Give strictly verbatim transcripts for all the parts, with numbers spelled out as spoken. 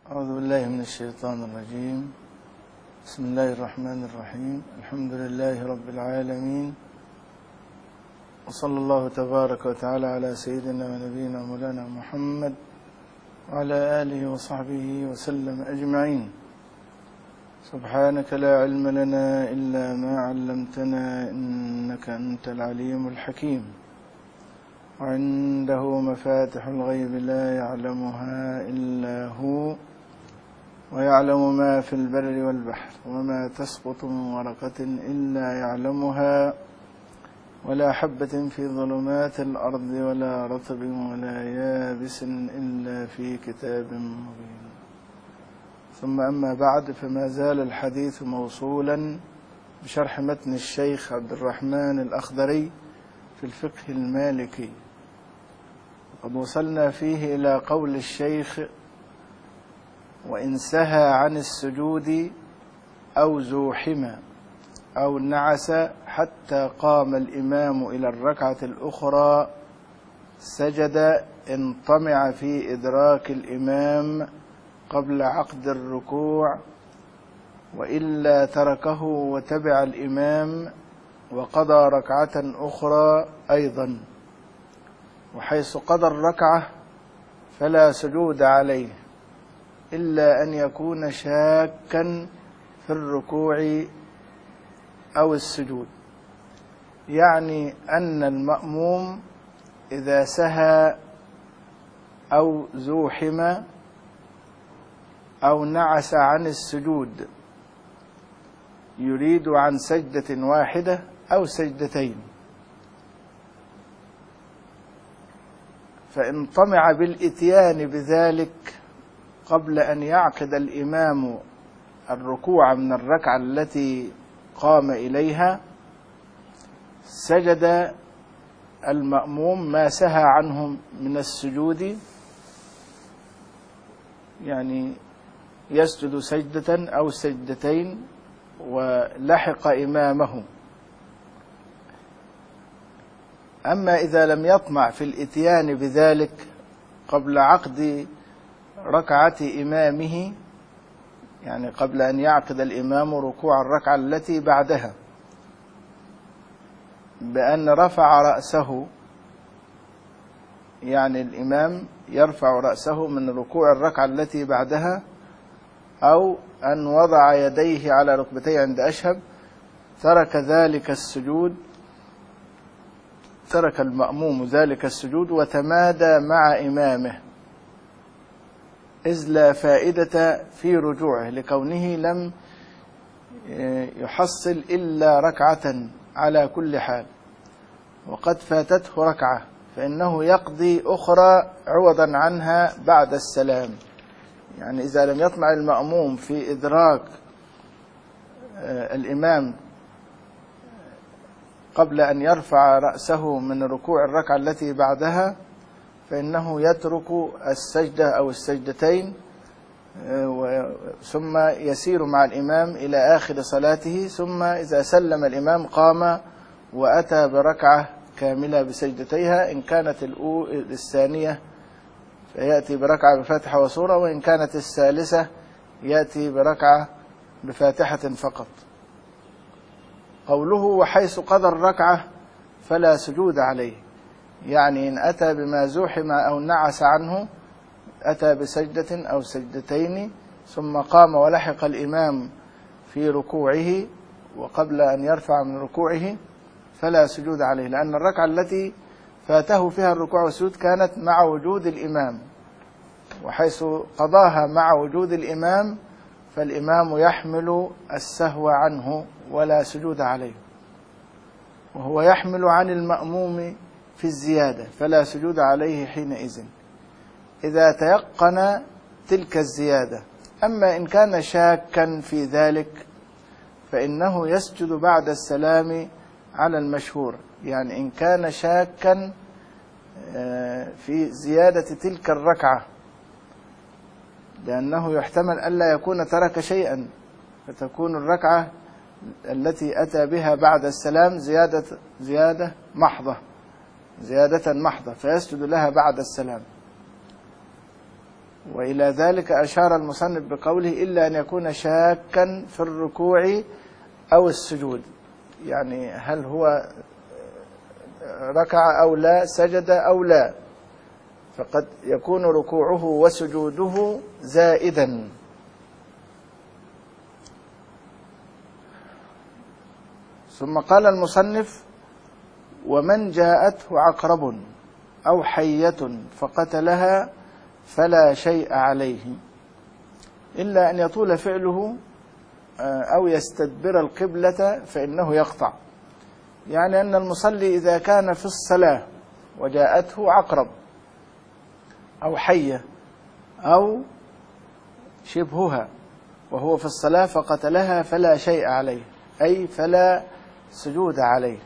أعوذ بالله من الشيطان الرجيم. بسم الله الرحمن الرحيم. الحمد لله رب العالمين، وصلى الله تبارك وتعالى على سيدنا ونبينا مولانا محمد وعلى آله وصحبه وسلم أجمعين. سبحانك لا علم لنا إلا ما علمتنا إنك أنت العليم الحكيم. وعنده مفاتح الغيب لا يعلمها إلا هو، ويعلم ما في البر والبحر، وما تسقط من ورقة إلا يعلمها، ولا حبة في ظلمات الأرض ولا رطب ولا يابس إلا في كتاب مبين. ثم أما بعد، فما زال الحديث موصولا بشرح متن الشيخ عبد الرحمن الأخضري في الفقه المالكي. وقد وصلنا فيه إلى قول الشيخ: وإن سهى عن السجود أو زوحم أو نعس حتى قام الإمام إلى الركعة الأخرى سجد إن طمع في إدراك الإمام قبل عقد الركوع، وإلا تركه وتبع الإمام وقضى ركعة أخرى أيضا. وحيث قضى الركعة فلا سجود عليه إلا أن يكون شاكا في الركوع أو السجود، يعني أن المأموم إذا سهى أو زوحم أو نعس عن السجود يريد عن سجدة واحدة أو سجدتين، فإن طمع بالإتيان بذلك قبل أن يعقد الإمام الركوع من الركعة التي قام إليها سجد المأموم ما سهى عنه من السجود، يعني يسجد سجدة أو سجدتين ولحق إمامه. أما إذا لم يطمع في الإتيان بذلك قبل عقد ركعة إمامه، يعني قبل أن يعقد الإمام ركوع الركعة التي بعدها بأن رفع رأسه، يعني الإمام يرفع رأسه من ركوع الركعة التي بعدها، أو أن وضع يديه على ركبتيه عند أشهب، ترك ذلك السجود، ترك المأموم ذلك السجود وتمادى مع إمامه، إذ لا فائدة في رجوعه لكونه لم يحصل إلا ركعة على كل حال، وقد فاتته ركعة، فإنه يقضي أخرى عوضا عنها بعد السلام. يعني إذا لم يطمع المأموم في إدراك الإمام قبل أن يرفع رأسه من ركوع الركعة التي بعدها فإنه يترك السجدة أو السجدتين ثم يسير مع الإمام إلى آخر صلاته، ثم إذا سلم الإمام قام وأتى بركعة كاملة بسجدتيها، إن كانت الثانية فيأتي بركعة بفاتحة وسورة، وإن كانت الثالثة يأتي بركعة بفاتحة فقط. قوله وحيث قضى الركعة فلا سجود عليه، يعني إن أتى بما زوحم أو نعس عنه، أتى بسجدة أو سجدتين ثم قام ولحق الإمام في ركوعه وقبل أن يرفع من ركوعه فلا سجود عليه، لأن الركعة التي فاته فيها الركوع والسجود كانت مع وجود الإمام، وحيث قضاها مع وجود الإمام فالإمام يحمل السهو عنه ولا سجود عليه، وهو يحمل عن المأموم في الزيادة فلا سجود عليه حينئذ إذا تيقن تلك الزيادة. أما إن كان شاكا في ذلك فإنه يسجد بعد السلام على المشهور، يعني إن كان شاكا في زيادة تلك الركعة، لأنه يحتمل ألا يكون ترك شيئا، فتكون الركعة التي أتى بها بعد السلام زيادة زيادة محضة زيادة محضة فيسجد لها بعد السلام. وإلى ذلك أشار المصنف بقوله إلا أن يكون شاكا في الركوع أو السجود، يعني هل هو ركع أو لا، سجد أو لا، فقد يكون ركوعه وسجوده زائدا. ثم قال المصنف: ومن جاءته عقرب أو حية فقتلها فلا شيء عليه إلا أن يطول فعله أو يستدبر القبلة فإنه يقطع. يعني أن المصلي إذا كان في الصلاة وجاءته عقرب أو حية أو شبهها وهو في الصلاة فقتلها فلا شيء عليه، أي فلا سجود عليه.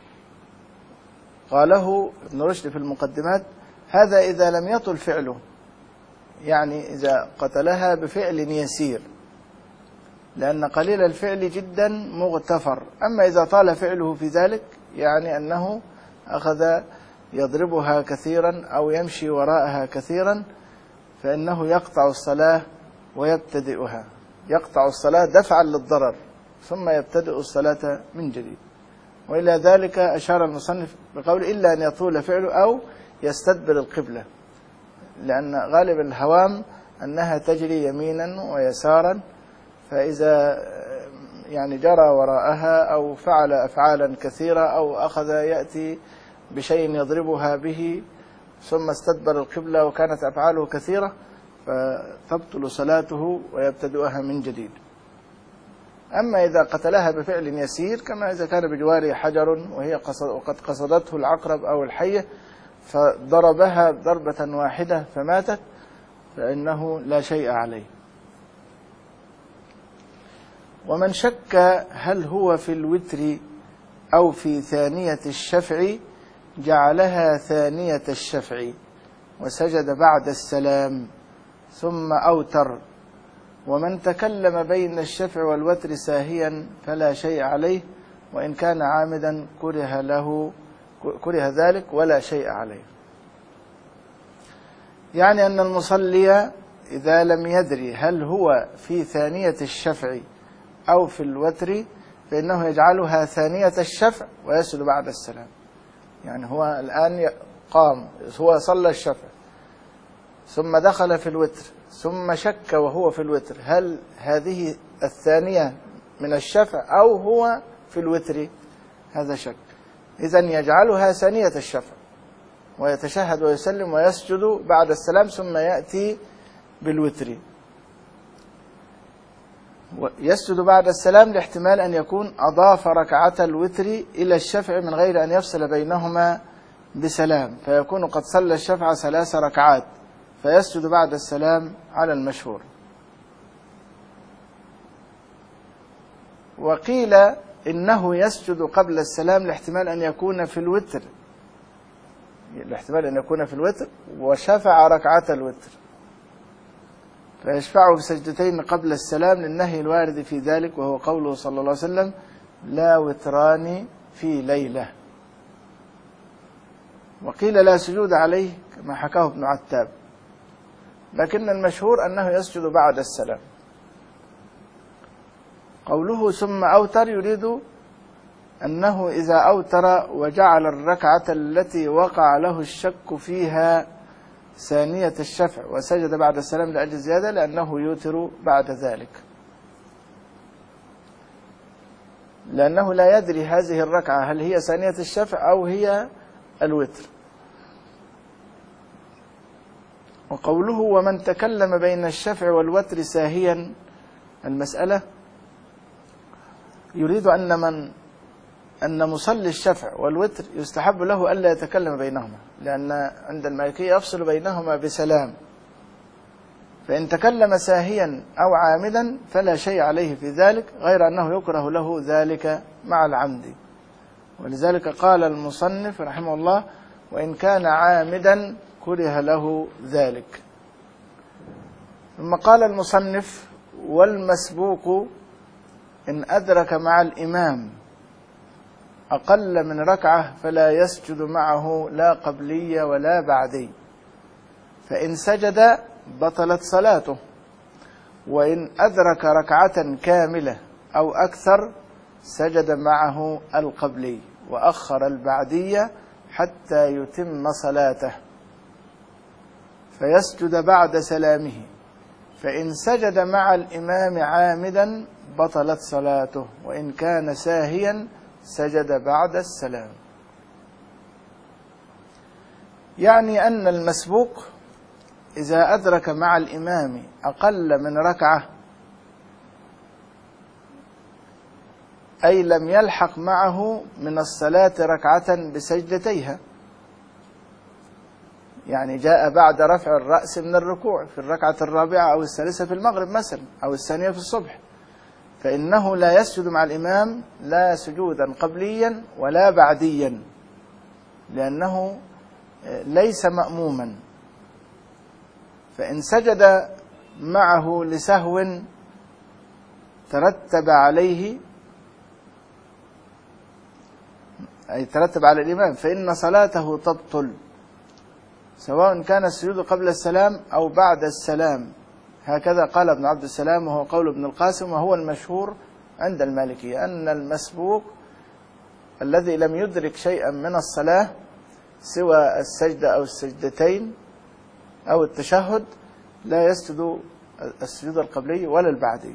قاله ابن رشد في المقدمات: هذا إذا لم يطل فعله، يعني إذا قتلها بفعل يسير، لأن قليل الفعل جدا مغتفر. أما إذا طال فعله في ذلك، يعني أنه أخذ يضربها كثيرا أو يمشي وراءها كثيرا، فإنه يقطع الصلاة ويبتدئها، يقطع الصلاة دفعا للضرر ثم يبتدئ الصلاة من جديد. وإلى ذلك أشار المصنف بقول إلا أن يطول فعله أو يستدبر القبلة، لأن غالب الهوام أنها تجري يمينا ويسارا، فإذا يعني جرى وراءها أو فعل أفعالا كثيرة أو أخذ يأتي بشيء يضربها به ثم استدبر القبلة وكانت أفعاله كثيرة، فتبطل صلاته ويبتدئها من جديد. أما إذا قتلها بفعل يسير، كما إذا كان بجواره حجر وهي قصد وقد قصدته العقرب أو الحية فضربها ضربة واحدة فماتت، فإنه لا شيء عليه. ومن شك هل هو في الوتر أو في ثانية الشفع جعلها ثانية الشفع وسجد بعد السلام ثم أوتر. ومن تكلم بين الشفع والوتر ساهيا فلا شيء عليه، وإن كان عامدا كره له كره ذلك ولا شيء عليه. يعني أن المصلي إذا لم يدري هل هو في ثانية الشفع أو في الوتر فإنه يجعلها ثانية الشفع ويسجد بعد السلام. يعني هو الآن قام، هو صلى الشفع ثم دخل في الوتر ثم شك وهو في الوتر هل هذه الثانية من الشفع أو هو في الوتر، هذا شك. إذن يجعلها ثانية الشفع ويتشهد ويسلم ويسجد بعد السلام ثم يأتي بالوتر. يسجد بعد السلام لاحتمال أن يكون أضاف ركعة الوتر إلى الشفع من غير أن يفصل بينهما بسلام، فيكون قد صلى الشفع ثلاث ركعات فيسجد بعد السلام على المشهور. وقيل إنه يسجد قبل السلام لاحتمال أن يكون في الوتر، لاحتمال أن يكون في الوتر وشفع ركعة الوتر فيشفعه بسجدتين قبل السلام للنهي الوارد في ذلك، وهو قوله صلى الله عليه وسلم: لا وتران في ليلة. وقيل لا سجود عليه كما حكاه ابن عتاب، لكن المشهور أنه يسجد بعد السلام. قوله ثم أوتر يريد أنه إذا أوتر وجعل الركعة التي وقع له الشك فيها ثانية الشفع وسجد بعد السلام لأجل زيادة، لأنه يوتر بعد ذلك، لأنه لا يدري هذه الركعة هل هي ثانية الشفع أو هي الوتر. وقوله ومن تكلم بين الشفع والوتر ساهيا، المسألة يريد أن من أن مصلي الشفع والوتر يستحب له ألا يتكلم بينهما، لأن عند المالكية يفصل بينهما بسلام، فإن تكلم ساهيا أو عامدا فلا شيء عليه في ذلك، غير أنه يكره له ذلك مع العمد. ولذلك قال المصنف رحمه الله: وإن كان عامدا كره له ذلك. ثم قال المصنف: والمسبوق إن أدرك مع الإمام أقل من ركعة فلا يسجد معه لا قبلية ولا بعدي، فإن سجد بطلت صلاته، وإن أدرك ركعة كاملة أو أكثر سجد معه القبلي وأخر البعدية حتى يتم صلاته، فيسجد بعد سلامه، فإن سجد مع الإمام عامدا بطلت صلاته، وإن كان ساهيا سجد بعد السلام. يعني أن المسبوق إذا أدرك مع الإمام أقل من ركعة، أي لم يلحق معه من الصلاة ركعة بسجدتيها، يعني جاء بعد رفع الرأس من الركوع في الركعة الرابعة أو الثالثة في المغرب مثلا أو الثانية في الصبح، فإنه لا يسجد مع الإمام لا سجودا قبليا ولا بعديا، لأنه ليس مأموما. فإن سجد معه لسهو ترتب عليه، أي ترتب على الإمام، فإن صلاته تبطل، سواء كان السجود قبل السلام أو بعد السلام. هكذا قال ابن عبد السلام، وهو قول ابن القاسم، وهو المشهور عند المالكية، أن المسبوق الذي لم يدرك شيئا من الصلاة سوى السجدة أو السجدتين أو التشهد لا يسجد السجود القبلي ولا البعدي.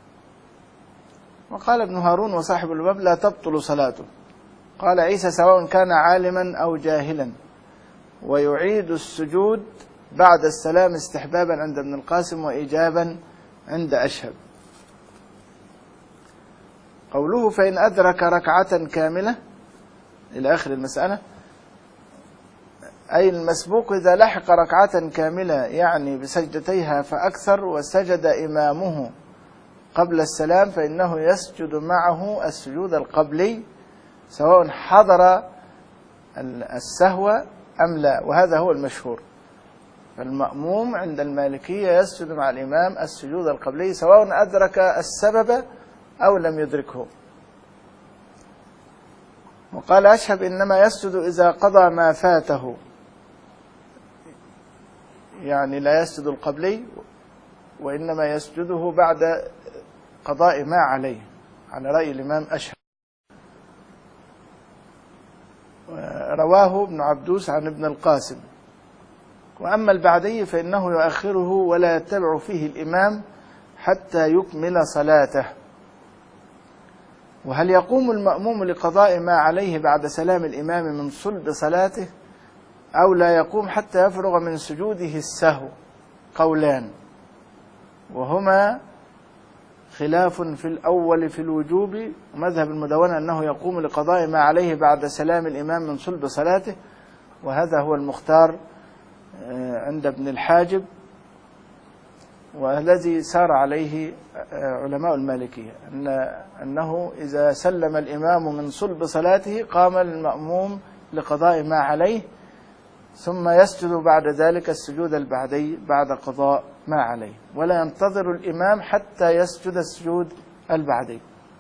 وقال ابن هارون وصاحب الباب: لا تبطل صلاته. قال عيسى: سواء كان عالما أو جاهلا، ويعيد السجود بعد السلام استحبابا عند ابن القاسم وإيجابا عند أشهب. قوله: فإن أدرك ركعة كاملة إلى آخر المسألة، أي المسبوق إذا لحق ركعة كاملة يعني بسجدتيها فأكثر وسجد إمامه قبل السلام، فإنه يسجد معه السجود القبلي سواء حضر السهو أم لا، وهذا هو المشهور. فالمأموم عند المالكية يسجد مع الإمام السجود القبلي سواء أدرك السبب أو لم يدركه. وقال أشهب: إنما يسجد إذا قضى ما فاته، يعني لا يسجد القبلي، وإنما يسجده بعد قضاء ما عليه، على رأي الإمام أشهب. رواه ابن عبدوس عن ابن القاسم. وأما البعدي فإنه يؤخره ولا يتبع فيه الإمام حتى يكمل صلاته. وهل يقوم المأموم لقضاء ما عليه بعد سلام الإمام من صلب صلاته أو لا يقوم حتى يفرغ من سجوده السهو؟ قولان، وهما خلاف في الأول في الوجوب، ومذهب المدونة أنه يقوم لقضاء ما عليه بعد سلام الإمام من صلب صلاته، وهذا هو المختار عند ابن الحاجب، والذي سار عليه علماء المالكية، أن أنه إذا سلم الإمام من صلب صلاته قام المأموم لقضاء ما عليه، ثم يسجد بعد ذلك السجود البعدي بعد قضاء ما عليه، ولا ينتظر الإمام حتى يسجد السجود البعدي.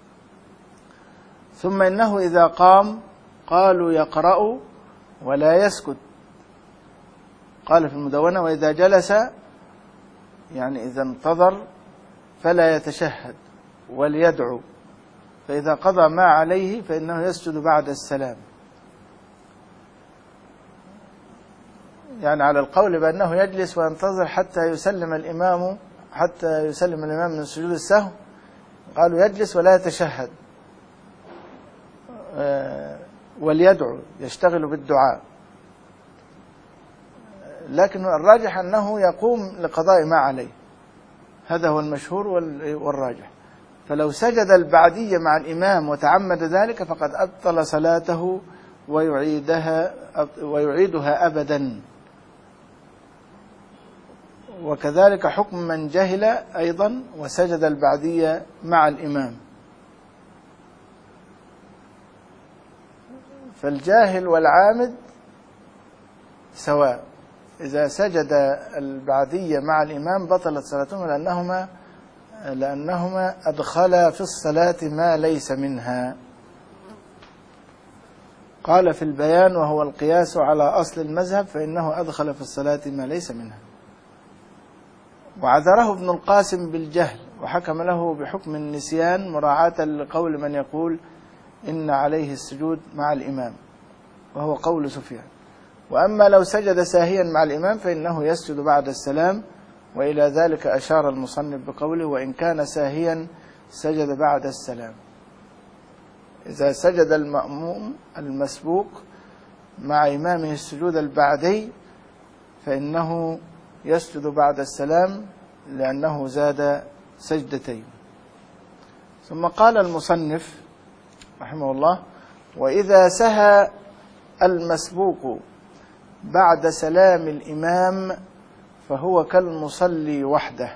ثم إنه إذا قام قالوا يقرأ ولا يسكت. قال في المدونة: وإذا جلس يعني إذا انتظر فلا يتشهد وليدعو، فإذا قضى ما عليه فإنه يسجد بعد السلام. يعني على القول بأنه يجلس وينتظر حتى يسلم الإمام حتى يسلم الإمام من سجود السهو، قالوا يجلس ولا يتشهد وليدعو، يشتغل بالدعاء. لكن الراجح أنه يقوم لقضاء ما عليه، هذا هو المشهور والراجح. فلو سجد البعدية مع الإمام وتعمد ذلك فقد أبطل صلاته ويعيدها ويعيدها أبدا. وكذلك حكم من جهل أيضا وسجد البعدية مع الإمام. فالجاهل والعامد سواء، إذا سجد البعدية مع الإمام بطلت صلاتهما لأنهما لأنهما أدخلا في الصلاة ما ليس منها. قال في البيان: وهو القياس على أصل المذهب، فإنه أدخل في الصلاة ما ليس منها. وعذره ابن القاسم بالجهل وحكم له بحكم النسيان مراعاة لقول من يقول إن عليه السجود مع الإمام، وهو قول سفيان. وأما لو سجد ساهيا مع الإمام فإنه يسجد بعد السلام، وإلى ذلك أشار المصنف بقوله وإن كان ساهيا سجد بعد السلام. إذا سجد المأموم المسبوق مع إمامه السجود البعدي فإنه يسجد بعد السلام لأنه زاد سجدتين. ثم قال المصنف رحمه الله وإذا سهى المسبوق بعد سلام الإمام فهو كالمصلي وحده،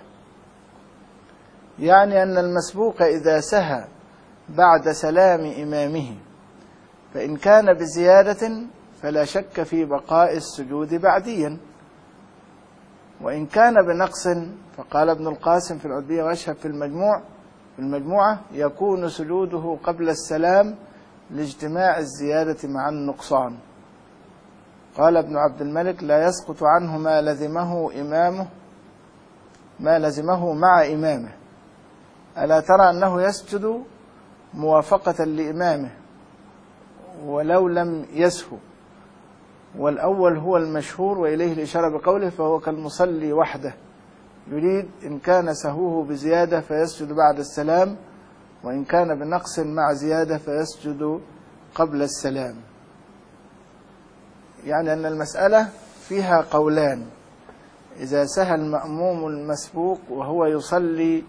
يعني أن المسبوق إذا سهى بعد سلام إمامه فإن كان بزيادة فلا شك في بقاء السجود بعديا، وإن كان بنقص فقال ابن القاسم في العتبية وأشهب في المجموع في المجموعة يكون سجوده قبل السلام لاجتماع الزيادة مع النقصان. قال ابن عبد الملك لا يسقط عنه ما لزمه إمامه ما لزمه مع إمامه. ألا ترى أنه يسجد موافقة لإمامه ولو لم يسهو، والأول هو المشهور وإليه الإشارة بقوله فهو كالمصلي وحده، يريد إن كان سهوه بزيادة فيسجد بعد السلام، وإن كان بنقص مع زيادة فيسجد قبل السلام. يعني أن المسألة فيها قولان: إذا سهى المأموم المسبوق وهو يصلي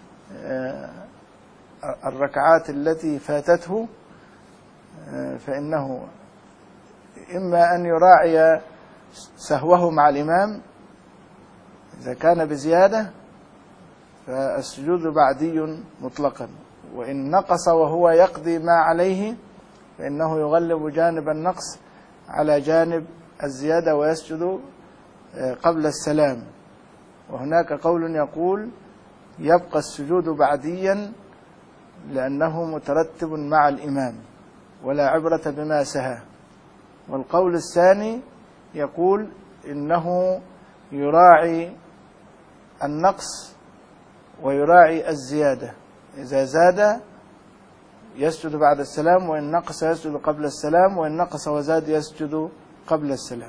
الركعات التي فاتته فإنه إما أن يراعي سهوه مع الإمام إذا كان بزيادة فالسجود بعدي مطلقا، وإن نقص وهو يقضي ما عليه فإنه يغلب جانب النقص على جانب الزيادة ويسجد قبل السلام. وهناك قول يقول يبقى السجود بعديا لأنه مترتب مع الإمام ولا عبرة بما سهى. والقول الثاني يقول إنه يراعي النقص ويراعي الزيادة، إذا زاد يسجد بعد السلام، وإن نقص يسجد قبل السلام، وإن نقص وزاد يسجد قبل السلام.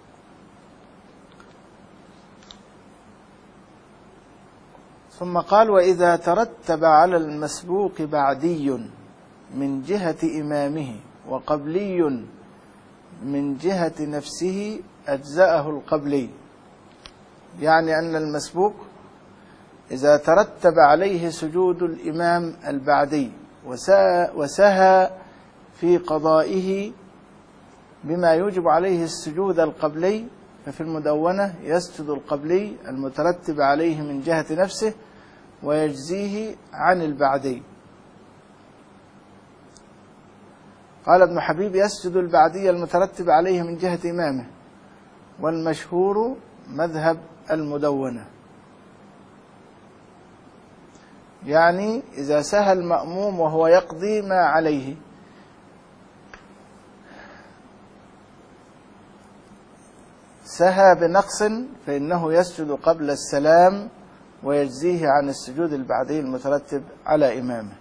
ثم قال وإذا ترتب على المسبوق بعدي من جهة إمامه وقبلي من جهة نفسه أجزأه القبلي، يعني أن المسبوق إذا ترتب عليه سجود الإمام البعدي وسهى في قضائه بما يوجب عليه السجود القبلي ففي المدونة يسجد القبلي المترتب عليه من جهة نفسه ويجزيه عن البعدي. قال ابن حبيب يسجد البعدي المترتب عليه من جهة إمامه، والمشهور مذهب المدونة، يعني إذا سهى المأموم وهو يقضي ما عليه سهى بنقص فإنه يسجد قبل السلام ويجزيه عن السجود البعدي المترتب على إمامه.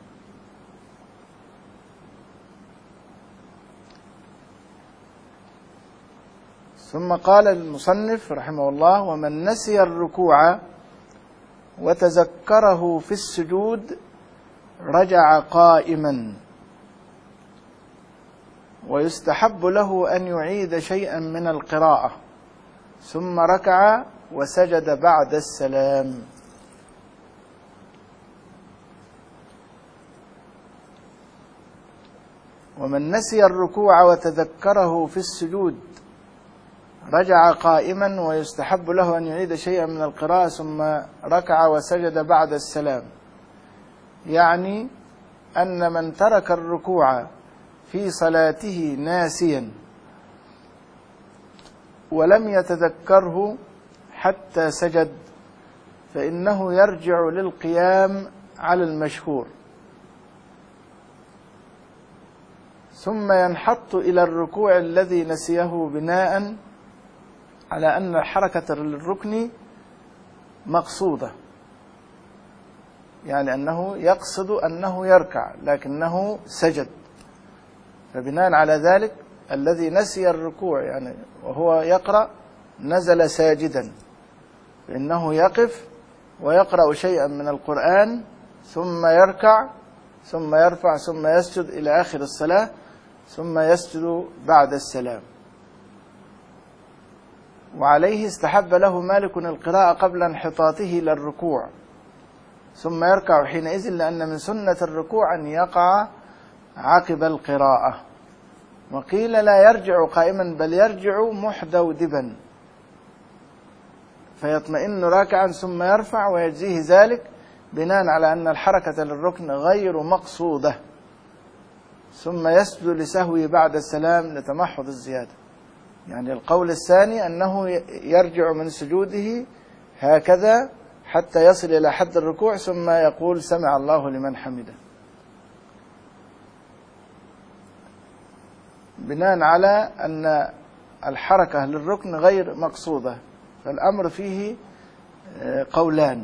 ثم قال المصنف رحمه الله ومن نسي الركوع وتذكره في السجود رجع قائما، ويستحب له أن يعيد شيئا من القراءة ثم ركع وسجد بعد السلام. ومن نسي الركوع وتذكره في السجود رجع قائما، ويستحب له أن يعيد شيئا من القراءة ثم ركع وسجد بعد السلام، يعني أن من ترك الركوع في صلاته ناسيا ولم يتذكره حتى سجد فإنه يرجع للقيام على المشهور، ثم ينحط إلى الركوع الذي نسيه بناء على أن حركة الركن مقصودة، يعني أنه يقصد أنه يركع لكنه سجد، فبناء على ذلك الذي نسي الركوع يعني وهو يقرأ نزل ساجدا، فإنه يقف ويقرأ شيئا من القرآن ثم يركع ثم يرفع ثم يسجد إلى آخر الصلاة ثم يسجد بعد السلام. وعليه استحب له مالك القراءة قبل انحطاطه إلى الركوع ثم يركع حينئذ، لأن من سنة الركوع أن يقع عقب القراءة. وقيل لا يرجع قائما بل يرجع محدودبا فيطمئن راكعا ثم يرفع ويجزيه ذلك بناء على أن الحركة للركن غير مقصودة، ثم يسجد لسهوه بعد السلام لتمحض الزيادة. يعني القول الثاني أنه يرجع من سجوده هكذا حتى يصل إلى حد الركوع ثم يقول سمع الله لمن حمده، بناء على أن الحركة للركن غير مقصودة. فالأمر فيه قولان: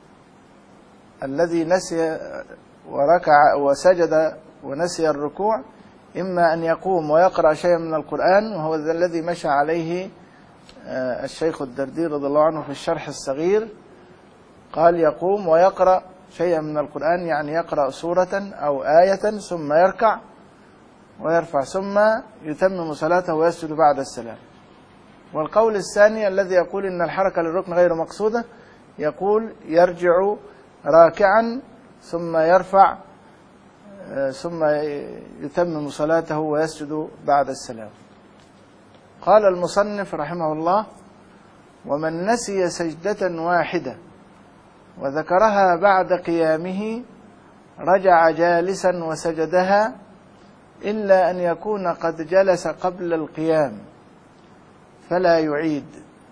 الذي نسي وركع وسجد ونسي الركوع إما أن يقوم ويقرأ شيئا من القرآن، وهو الذي مشى عليه الشيخ الدردي رضي الله عنه في الشرح الصغير، قال يقوم ويقرأ شيئا من القرآن، يعني يقرأ سورة أو آية ثم يركع ويرفع ثم يتمم صلاته ويسجد بعد السلام. والقول الثاني الذي يقول إن الحركة للركن غير مقصودة يقول يرجع راكعا ثم يرفع ثم يتمم صلاته ويسجد بعد السلام. قال المصنف رحمه الله: ومن نسي سجدة واحدة وذكرها بعد قيامه رجع جالسا وسجدها، إلا أن يكون قد جلس قبل القيام فلا يعيد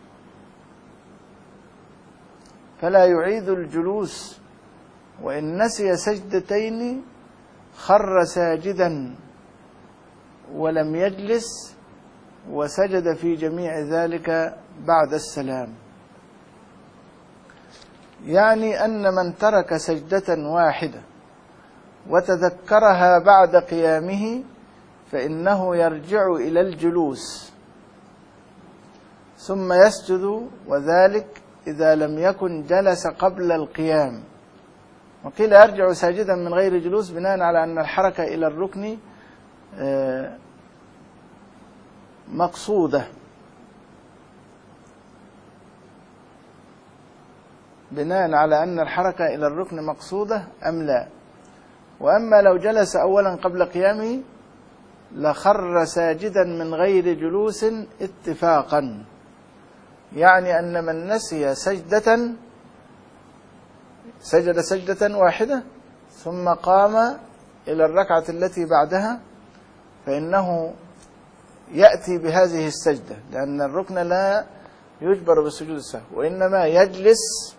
فلا يعيد الجلوس. وإن نسي سجدتين خر ساجدا ولم يجلس وسجد في جميع ذلك بعد السلام. يعني أن من ترك سجدة واحدة وتذكرها بعد قيامه فإنه يرجع إلى الجلوس ثم يسجد، وذلك إذا لم يكن جلس قبل القيام. وقيل يرجع ساجدا من غير جلوس بناء على أن الحركة إلى الركن مقصودة، بناء على أن الحركة إلى الركن مقصودة أم لا. وأما لو جلس أولا قبل قيامه لخر ساجدا من غير جلوس اتفاقا، يعني أن من نسي سجدة سجد سجدة واحدة ثم قام إلى الركعة التي بعدها فإنه يأتي بهذه السجدة، لأن الركن لا يجبر بالسجود السهو، وإنما يجلس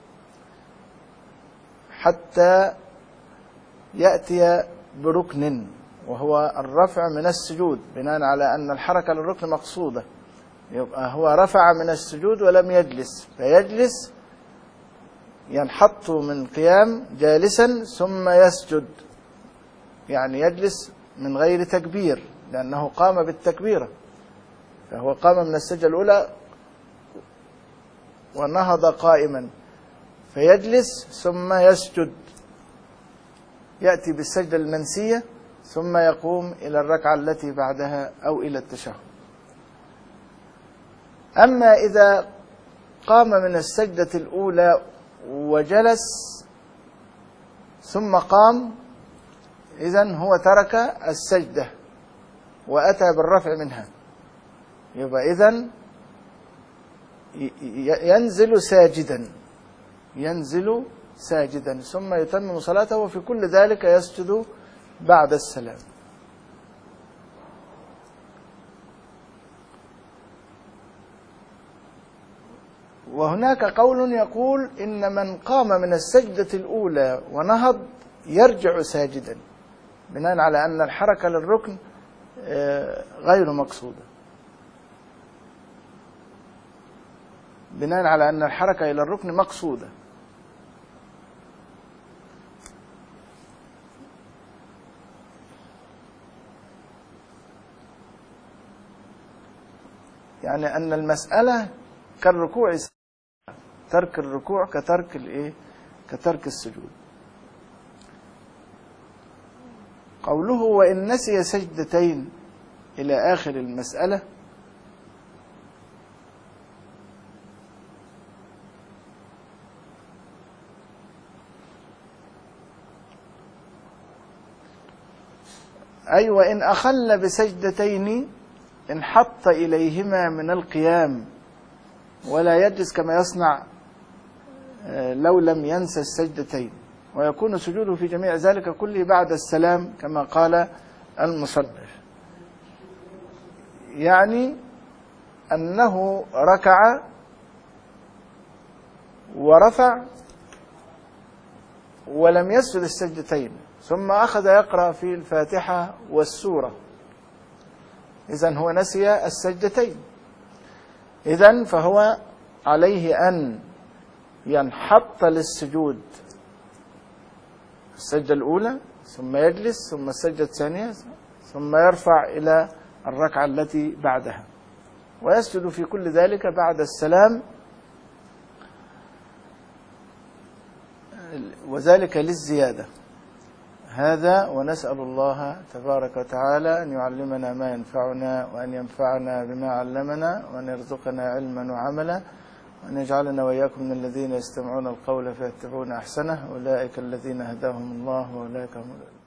حتى يأتي بركن وهو الرفع من السجود، بناء على أن الحركة للركن مقصودة، يبقى هو رفع من السجود ولم يجلس، فيجلس ينحط من قيام جالسا ثم يسجد، يعني يجلس من غير تكبير لأنه قام بالتكبيرة، فهو قام من السجدة الأولى ونهض قائما فيجلس ثم يسجد، يأتي بالسجدة المنسية ثم يقوم إلى الركعة التي بعدها أو إلى التشهد. أما إذا قام من السجدة الأولى وجلس ثم قام، إذن هو ترك السجدة وأتى بالرفع منها، يبقى إذن ينزل ساجدا ينزل ساجدا ثم يتمم صلاته، وفي كل ذلك يسجد بعد السلام. وهناك قول يقول إن من قام من السجدة الأولى ونهض يرجع ساجدا، بناء على أن الحركة للركن غير مقصودة. بناء على أن الحركة إلى الركن مقصودة. يعني أن المسألة كالركوع، ترك الركوع كترك الإيه؟ كترك السجود. قوله وإن نسي سجدتين إلى آخر المسألة، أي وإن أخل بسجدتين انحط إليهما من القيام ولا يجلس كما يصنع لو لم ينسى السجدتين، ويكون سجوده في جميع ذلك كله بعد السلام كما قال المصنف. يعني أنه ركع ورفع ولم يسجد السجدتين، ثم أخذ يقرأ في الفاتحة والسورة، إذن هو نسي السجدتين. إذن فهو عليه أن ينحط للسجود السجدة الأولى، ثم يجلس، ثم السجدة الثانية، ثم يرفع إلى الركعة التي بعدها، ويسجد في كل ذلك بعد السلام، وذلك للزيادة. هذا، ونسأل الله تبارك وتعالى أن يعلمنا ما ينفعنا، وأن ينفعنا بما علمنا، وأن يرزقنا علما وعملا، وأن يجعلنا وإياكم من الذين يستمعون القول فيتبعون أحسنه، أولئك الذين هداهم الله وأولئك هم